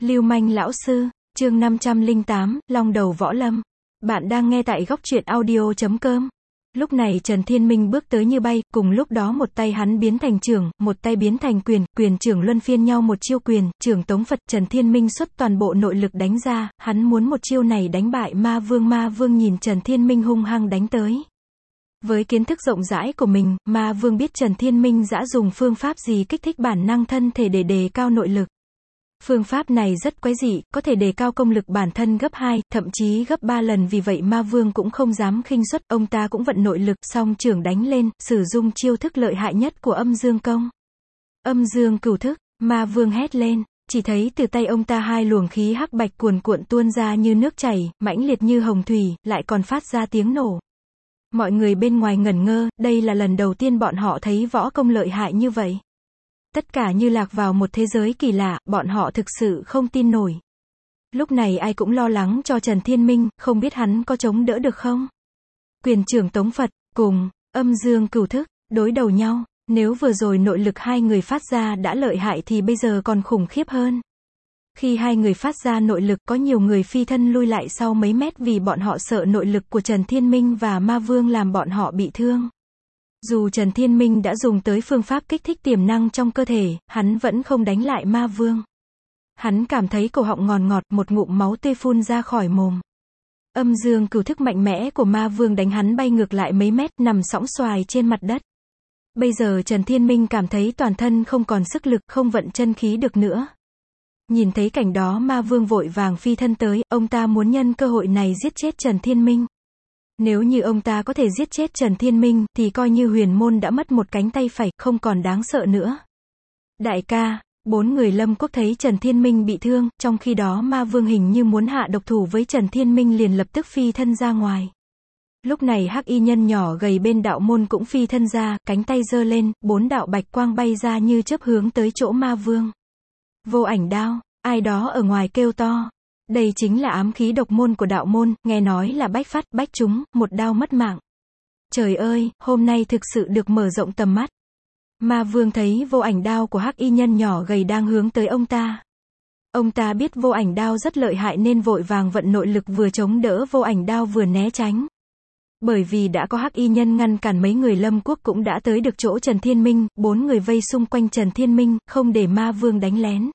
Lưu manh lão sư, chương 508, Long đầu võ lâm. Bạn đang nghe tại góc truyện audio.com. Lúc này Trần Thiên Minh bước tới như bay, cùng lúc đó một tay hắn biến thành trưởng, một tay biến thành quyền, quyền trưởng luân phiên nhau một chiêu quyền, trưởng tống Phật. Trần Thiên Minh xuất toàn bộ nội lực đánh ra, hắn muốn một chiêu này đánh bại ma vương. Ma vương nhìn Trần Thiên Minh hung hăng đánh tới. Với kiến thức rộng rãi của mình, ma vương biết Trần Thiên Minh đã dùng phương pháp gì kích thích bản năng thân thể để đề cao nội lực. Phương pháp này rất quái dị, có thể đề cao công lực bản thân gấp 2, thậm chí gấp 3 lần, vì vậy ma vương cũng không dám khinh suất, ông ta cũng vận nội lực, song trưởng đánh lên, sử dụng chiêu thức lợi hại nhất của âm dương công. Âm dương cửu thức, ma vương hét lên, chỉ thấy từ tay ông ta hai luồng khí hắc bạch cuồn cuộn tuôn ra như nước chảy, mãnh liệt như hồng thủy, lại còn phát ra tiếng nổ. Mọi người bên ngoài ngẩn ngơ, đây là lần đầu tiên bọn họ thấy võ công lợi hại như vậy. Tất cả như lạc vào một thế giới kỳ lạ, bọn họ thực sự không tin nổi. Lúc này ai cũng lo lắng cho Trần Thiên Minh, không biết hắn có chống đỡ được không. Quyền trưởng tống Phật, cùng âm dương cửu thức, đối đầu nhau. Nếu vừa rồi nội lực hai người phát ra đã lợi hại thì bây giờ còn khủng khiếp hơn. Khi hai người phát ra nội lực, có nhiều người phi thân lui lại sau mấy mét vì bọn họ sợ nội lực của Trần Thiên Minh và ma vương làm bọn họ bị thương. Dù Trần Thiên Minh đã dùng tới phương pháp kích thích tiềm năng trong cơ thể, hắn vẫn không đánh lại ma vương. Hắn cảm thấy cổ họng ngọt ngọt, một ngụm máu tươi phun ra khỏi mồm. Âm dương cửu thức mạnh mẽ của ma vương đánh hắn bay ngược lại mấy mét, nằm sõng xoài trên mặt đất. Bây giờ Trần Thiên Minh cảm thấy toàn thân không còn sức lực, không vận chân khí được nữa. Nhìn thấy cảnh đó ma vương vội vàng phi thân tới, ông ta muốn nhân cơ hội này giết chết Trần Thiên Minh. Nếu như ông ta có thể giết chết Trần Thiên Minh, thì coi như huyền môn đã mất một cánh tay phải, không còn đáng sợ nữa. Đại ca, 4 người Lâm Quốc thấy Trần Thiên Minh bị thương, trong khi đó ma vương hình như muốn hạ độc thủ với Trần Thiên Minh liền lập tức phi thân ra ngoài. Lúc này hắc y nhân nhỏ gầy bên đạo môn cũng phi thân ra, cánh tay giơ lên, 4 đạo bạch quang bay ra như chớp hướng tới chỗ ma vương. Vô ảnh đao, ai đó ở ngoài kêu to. Đây chính là ám khí độc môn của đạo môn, nghe nói là bách phát, bách trúng, một đao mất mạng. Trời ơi, hôm nay thực sự được mở rộng tầm mắt. Ma vương thấy vô ảnh đao của hắc y nhân nhỏ gầy đang hướng tới ông ta. Ông ta biết vô ảnh đao rất lợi hại nên vội vàng vận nội lực vừa chống đỡ vô ảnh đao vừa né tránh. Bởi vì đã có hắc y nhân ngăn cản, mấy người Lâm Quốc cũng đã tới được chỗ Trần Thiên Minh, 4 người vây xung quanh Trần Thiên Minh, không để ma vương đánh lén.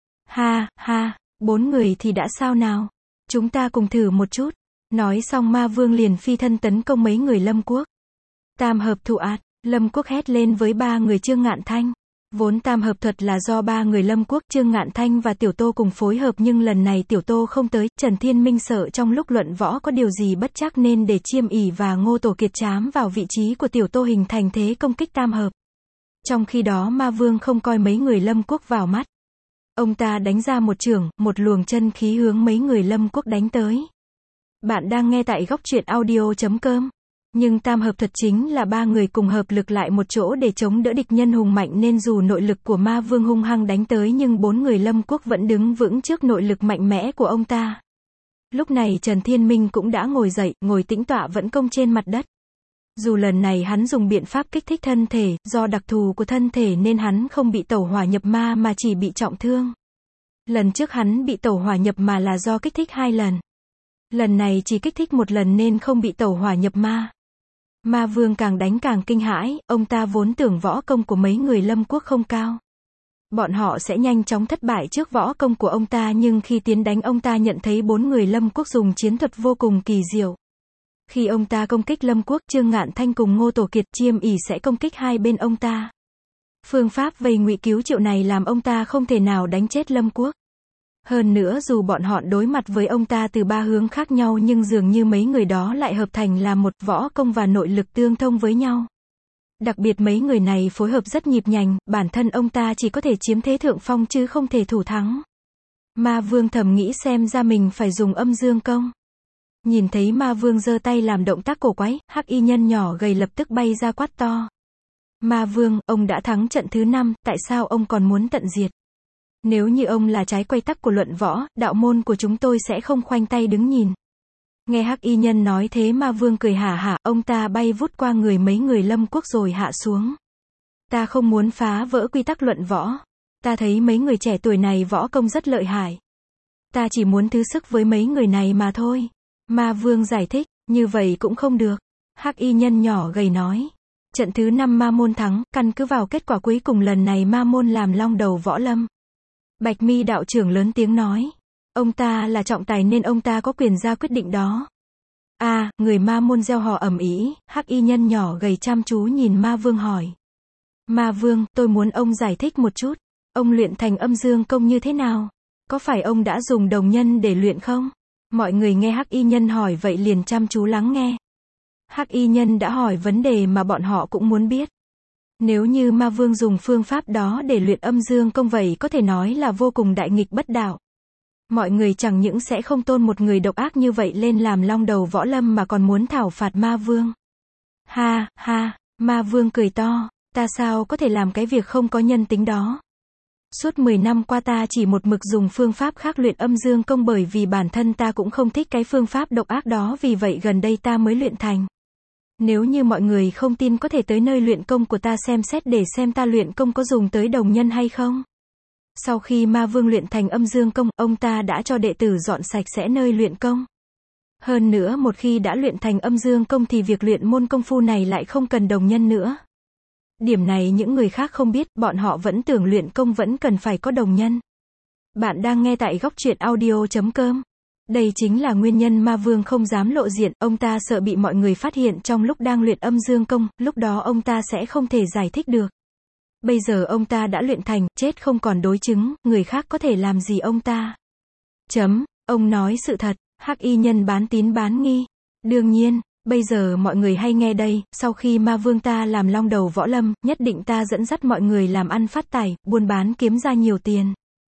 Ha, ha, 4 người thì đã sao nào? Chúng ta cùng thử một chút. Nói xong ma vương liền phi thân tấn công mấy người Lâm Quốc. Tam hợp thủ ạt, Lâm Quốc hét lên với 3 người Trương Ngạn Thanh. Vốn tam hợp thuật là do 3 người Lâm Quốc, Trương Ngạn Thanh và Tiểu Tô cùng phối hợp, nhưng lần này Tiểu Tô không tới, Trần Thiên Minh sợ trong lúc luận võ có điều gì bất trắc nên để Chiêm ỉ và Ngô Tổ Kiệt trám vào vị trí của Tiểu Tô hình thành thế công kích tam hợp. Trong khi đó ma vương không coi mấy người Lâm Quốc vào mắt. Ông ta đánh ra một chưởng, một luồng chân khí hướng mấy người Lâm Quốc đánh tới. Bạn đang nghe tại góc truyện audio.com. Nhưng tam hợp thuật chính là 3 người cùng hợp lực lại một chỗ để chống đỡ địch nhân hùng mạnh, nên dù nội lực của ma vương hung hăng đánh tới nhưng 4 người Lâm Quốc vẫn đứng vững trước nội lực mạnh mẽ của ông ta. Lúc này Trần Thiên Minh cũng đã ngồi dậy, ngồi tĩnh tọa vẫn công trên mặt đất. Dù lần này hắn dùng biện pháp kích thích thân thể, do đặc thù của thân thể nên hắn không bị tẩu hỏa nhập ma mà chỉ bị trọng thương. Lần trước hắn bị tẩu hỏa nhập ma là do kích thích 2 lần. Lần này chỉ kích thích 1 lần nên không bị tẩu hỏa nhập ma. Ma vương càng đánh càng kinh hãi, ông ta vốn tưởng võ công của mấy người Lâm Quốc không cao. Bọn họ sẽ nhanh chóng thất bại trước võ công của ông ta, nhưng khi tiến đánh ông ta nhận thấy 4 người Lâm Quốc dùng chiến thuật vô cùng kỳ diệu. Khi ông ta công kích Lâm Quốc, Trương Ngạn Thanh cùng Ngô Tổ Kiệt, Chiêm ỉ sẽ công kích hai bên ông ta. Phương pháp vây ngụy cứu triệu này làm ông ta không thể nào đánh chết Lâm Quốc. Hơn nữa dù bọn họ đối mặt với ông ta từ 3 hướng khác nhau nhưng dường như mấy người đó lại hợp thành là một, võ công và nội lực tương thông với nhau. Đặc biệt mấy người này phối hợp rất nhịp nhàng, bản thân ông ta chỉ có thể chiếm thế thượng phong chứ không thể thủ thắng. Ma vương thầm nghĩ xem ra mình phải dùng âm dương công. Nhìn thấy ma vương giơ tay làm động tác cổ quái, hắc y nhân nhỏ gầy lập tức bay ra quát to. Ma vương, ông đã thắng trận thứ 5, tại sao ông còn muốn tận diệt? Nếu như ông là trái quy tắc của luận võ, đạo môn của chúng tôi sẽ không khoanh tay đứng nhìn. Nghe hắc y nhân nói thế ma vương cười hả hả, ông ta bay vút qua người mấy người Lâm Quốc rồi hạ xuống. Ta không muốn phá vỡ quy tắc luận võ. Ta thấy mấy người trẻ tuổi này võ công rất lợi hại. Ta chỉ muốn thứ sức với mấy người này mà thôi. Ma Vương giải thích, như vậy cũng không được. Hắc y nhân nhỏ gầy nói. Trận thứ 5 Ma Môn thắng, căn cứ vào kết quả cuối cùng lần này Ma Môn làm long đầu võ lâm. Bạch Mi đạo trưởng lớn tiếng nói. Ông ta là trọng tài nên ông ta có quyền ra quyết định đó. Người Ma Môn reo hò ầm ĩ, Hắc y nhân nhỏ gầy chăm chú nhìn Ma Vương hỏi. Ma Vương, tôi muốn ông giải thích một chút. Ông luyện thành âm dương công như thế nào? Có phải ông đã dùng đồng nhân để luyện không? Mọi người nghe Hắc y nhân hỏi vậy liền chăm chú lắng nghe. Hắc y nhân đã hỏi vấn đề mà bọn họ cũng muốn biết. Nếu như Ma Vương dùng phương pháp đó để luyện âm dương công vậy có thể nói là vô cùng đại nghịch bất đạo. Mọi người chẳng những sẽ không tôn một người độc ác như vậy lên làm long đầu võ lâm mà còn muốn thảo phạt Ma Vương. Ha, ha, Ma Vương cười to, ta sao có thể làm cái việc không có nhân tính đó. Suốt 10 năm qua ta chỉ một mực dùng phương pháp khác luyện âm dương công bởi vì bản thân ta cũng không thích cái phương pháp độc ác đó vì vậy gần đây ta mới luyện thành. Nếu như mọi người không tin có thể tới nơi luyện công của ta xem xét để xem ta luyện công có dùng tới đồng nhân hay không. Sau khi Ma Vương luyện thành âm dương công, ông ta đã cho đệ tử dọn sạch sẽ nơi luyện công. Hơn nữa một khi đã luyện thành âm dương công thì việc luyện môn công phu này lại không cần đồng nhân nữa. Điểm này những người khác không biết, bọn họ vẫn tưởng luyện công vẫn cần phải có đồng nhân. Bạn đang nghe tại góc truyện audio.com. Đây chính là nguyên nhân Ma Vương không dám lộ diện, ông ta sợ bị mọi người phát hiện trong lúc đang luyện âm dương công, lúc đó ông ta sẽ không thể giải thích được. Bây giờ ông ta đã luyện thành, chết không còn đối chứng, người khác có thể làm gì ông ta. Ông nói sự thật, Hắc y nhân bán tín bán nghi. Đương nhiên, bây giờ mọi người hay nghe đây, sau khi Ma Vương ta làm long đầu võ lâm, nhất định ta dẫn dắt mọi người làm ăn phát tài, buôn bán kiếm ra nhiều tiền.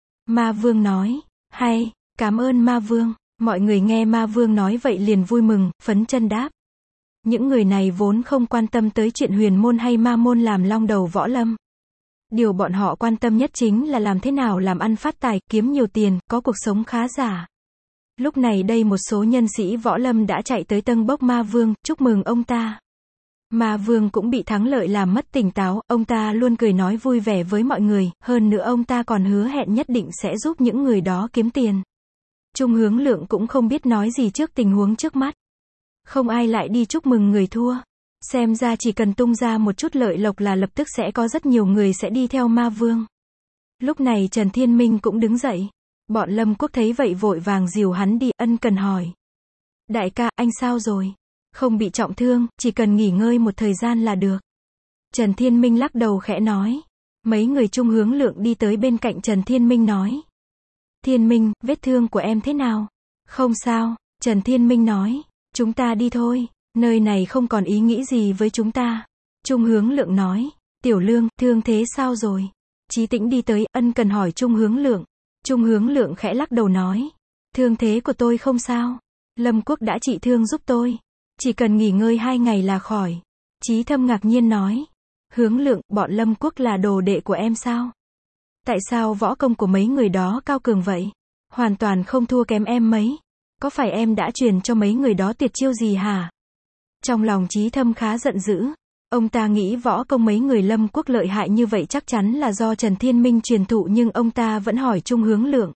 Ma Vương nói, hay, cảm ơn Ma Vương. Mọi người nghe Ma Vương nói vậy liền vui mừng, phấn chân đáp. Những người này vốn không quan tâm tới chuyện huyền môn hay Ma Môn làm long đầu võ lâm. Điều bọn họ quan tâm nhất chính là làm thế nào làm ăn phát tài, kiếm nhiều tiền, có cuộc sống khá giả. Lúc này đây một số nhân sĩ võ lâm đã chạy tới tâng bốc Ma Vương, chúc mừng ông ta. Ma Vương cũng bị thắng lợi làm mất tỉnh táo, ông ta luôn cười nói vui vẻ với mọi người, hơn nữa ông ta còn hứa hẹn nhất định sẽ giúp những người đó kiếm tiền. Trung Hướng Lượng cũng không biết nói gì trước tình huống trước mắt. Không ai lại đi chúc mừng người thua. Xem ra chỉ cần tung ra một chút lợi lộc là lập tức sẽ có rất nhiều người sẽ đi theo Ma Vương. Lúc này Trần Thiên Minh cũng đứng dậy. Bọn Lâm Quốc thấy vậy vội vàng dìu hắn đi, ân cần hỏi. Đại ca, anh sao rồi? Không bị trọng thương, chỉ cần nghỉ ngơi một thời gian là được. Trần Thiên Minh lắc đầu khẽ nói. Mấy người Trung Hướng Lượng đi tới bên cạnh Trần Thiên Minh nói. Thiên Minh, vết thương của em thế nào? Không sao, Trần Thiên Minh nói. Chúng ta đi thôi, nơi này không còn ý nghĩ gì với chúng ta. Trung Hướng Lượng nói. Tiểu Lương, thương thế sao rồi? Chí Tĩnh đi tới, ân cần hỏi Trung Hướng Lượng. Trung Hướng Lượng khẽ lắc đầu nói. Thương thế của tôi không sao. Lâm Quốc đã trị thương giúp tôi. Chỉ cần nghỉ ngơi 2 ngày là khỏi. Chí Thâm ngạc nhiên nói. Hướng Lượng, bọn Lâm Quốc là đồ đệ của em sao? Tại sao võ công của mấy người đó cao cường vậy? Hoàn toàn không thua kém em mấy. Có phải em đã truyền cho mấy người đó tuyệt chiêu gì hả? Trong lòng Chí Thâm khá giận dữ. Ông ta nghĩ võ công mấy người Lâm Quốc lợi hại như vậy chắc chắn là do Trần Thiên Minh truyền thụ nhưng ông ta vẫn hỏi Trung Hướng Lượng.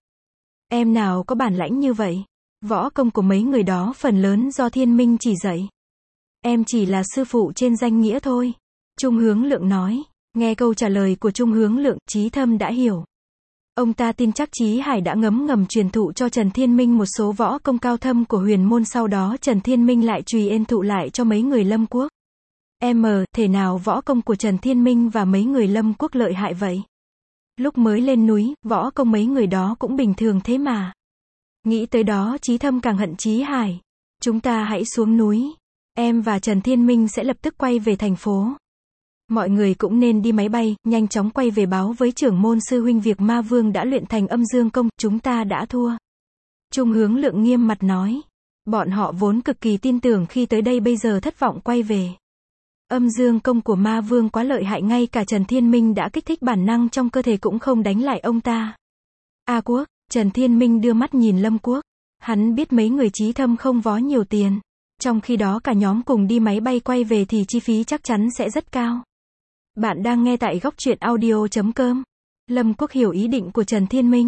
Em nào có bản lãnh như vậy? Võ công của mấy người đó phần lớn do Thiên Minh chỉ dạy. Em chỉ là sư phụ trên danh nghĩa thôi. Trung Hướng Lượng nói. Nghe câu trả lời của Trung Hướng Lượng, Chí Thâm đã hiểu. Ông ta tin chắc Chí Hải đã ngầm truyền thụ cho Trần Thiên Minh một số võ công cao thâm của huyền môn sau đó Trần Thiên Minh lại truyền ên thụ lại cho mấy người Lâm Quốc. Thể nào võ công của Trần Thiên Minh và mấy người Lâm Quốc lợi hại vậy? Lúc mới lên núi, võ công mấy người đó cũng bình thường thế mà. Nghĩ tới đó Chí Thâm càng hận Chí Hải. Chúng ta hãy xuống núi. Em và Trần Thiên Minh sẽ lập tức quay về thành phố. Mọi người cũng nên đi máy bay, nhanh chóng quay về báo với trưởng môn sư huynh việc Ma Vương đã luyện thành âm dương công, chúng ta đã thua. Trung Hướng Lượng nghiêm mặt nói. Bọn họ vốn cực kỳ tin tưởng khi tới đây bây giờ thất vọng quay về. Âm dương công của Ma Vương quá lợi hại ngay cả Trần Thiên Minh đã kích thích bản năng trong cơ thể cũng không đánh lại ông ta. Quốc, Trần Thiên Minh đưa mắt nhìn Lâm Quốc. Hắn biết mấy người Chí Thâm không vó nhiều tiền. Trong khi đó cả nhóm cùng đi máy bay quay về thì chi phí chắc chắn sẽ rất cao. Bạn đang nghe tại góc truyện audio.com. Lâm Quốc hiểu ý định của Trần Thiên Minh.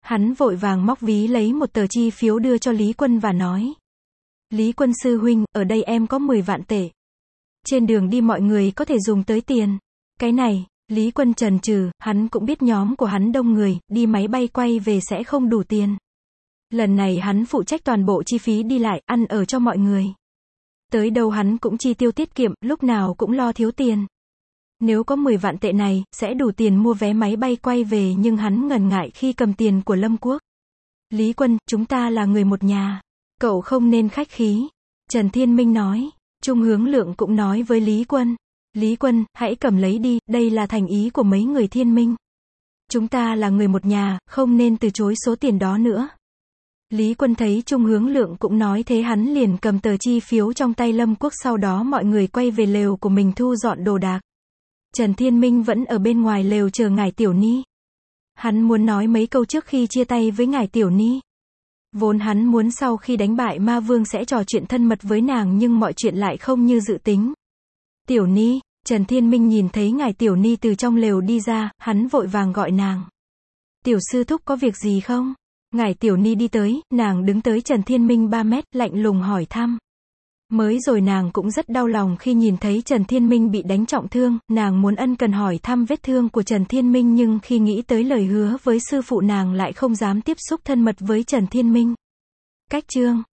Hắn vội vàng móc ví lấy một tờ chi phiếu đưa cho Lý Quân và nói. Lý Quân sư huynh, ở đây em có 10 vạn tệ. Trên đường đi mọi người có thể dùng tới tiền. Cái này, Lý Quân chần chừ, hắn cũng biết nhóm của hắn đông người, đi máy bay quay về sẽ không đủ tiền. Lần này hắn phụ trách toàn bộ chi phí đi lại, ăn ở cho mọi người. Tới đâu hắn cũng chi tiêu tiết kiệm, lúc nào cũng lo thiếu tiền. Nếu có 10 vạn tệ này, sẽ đủ tiền mua vé máy bay quay về, nhưng hắn ngần ngại khi cầm tiền của Lâm Quốc. Lý Quân, chúng ta là người một nhà. Cậu không nên khách khí. Trần Thiên Minh nói. Trung Hướng Lượng cũng nói với Lý Quân. Lý Quân, hãy cầm lấy đi, đây là thành ý của mấy người Thiên Minh. Chúng ta là người một nhà, không nên từ chối số tiền đó nữa. Lý Quân thấy Trung Hướng Lượng cũng nói thế, hắn liền cầm tờ chi phiếu trong tay Lâm Quốc, sau đó mọi người quay về lều của mình thu dọn đồ đạc. Trần Thiên Minh vẫn ở bên ngoài lều chờ ngài Tiểu Ni. Hắn muốn nói mấy câu trước khi chia tay với ngài Tiểu Ni. Vốn hắn muốn sau khi đánh bại ma vương sẽ trò chuyện thân mật với nàng, nhưng mọi chuyện lại không như dự tính. Tiểu Ni, Trần Thiên Minh nhìn thấy ngài Tiểu Ni từ trong lều đi ra, hắn vội vàng gọi nàng. Tiểu sư thúc có việc gì không? Ngài Tiểu Ni đi tới, nàng đứng tới Trần Thiên Minh 3 mét, lạnh lùng hỏi thăm. Mới rồi nàng cũng rất đau lòng khi nhìn thấy Trần Thiên Minh bị đánh trọng thương, nàng muốn ân cần hỏi thăm vết thương của Trần Thiên Minh, nhưng khi nghĩ tới lời hứa với sư phụ nàng lại không dám tiếp xúc thân mật với Trần Thiên Minh. Cách chương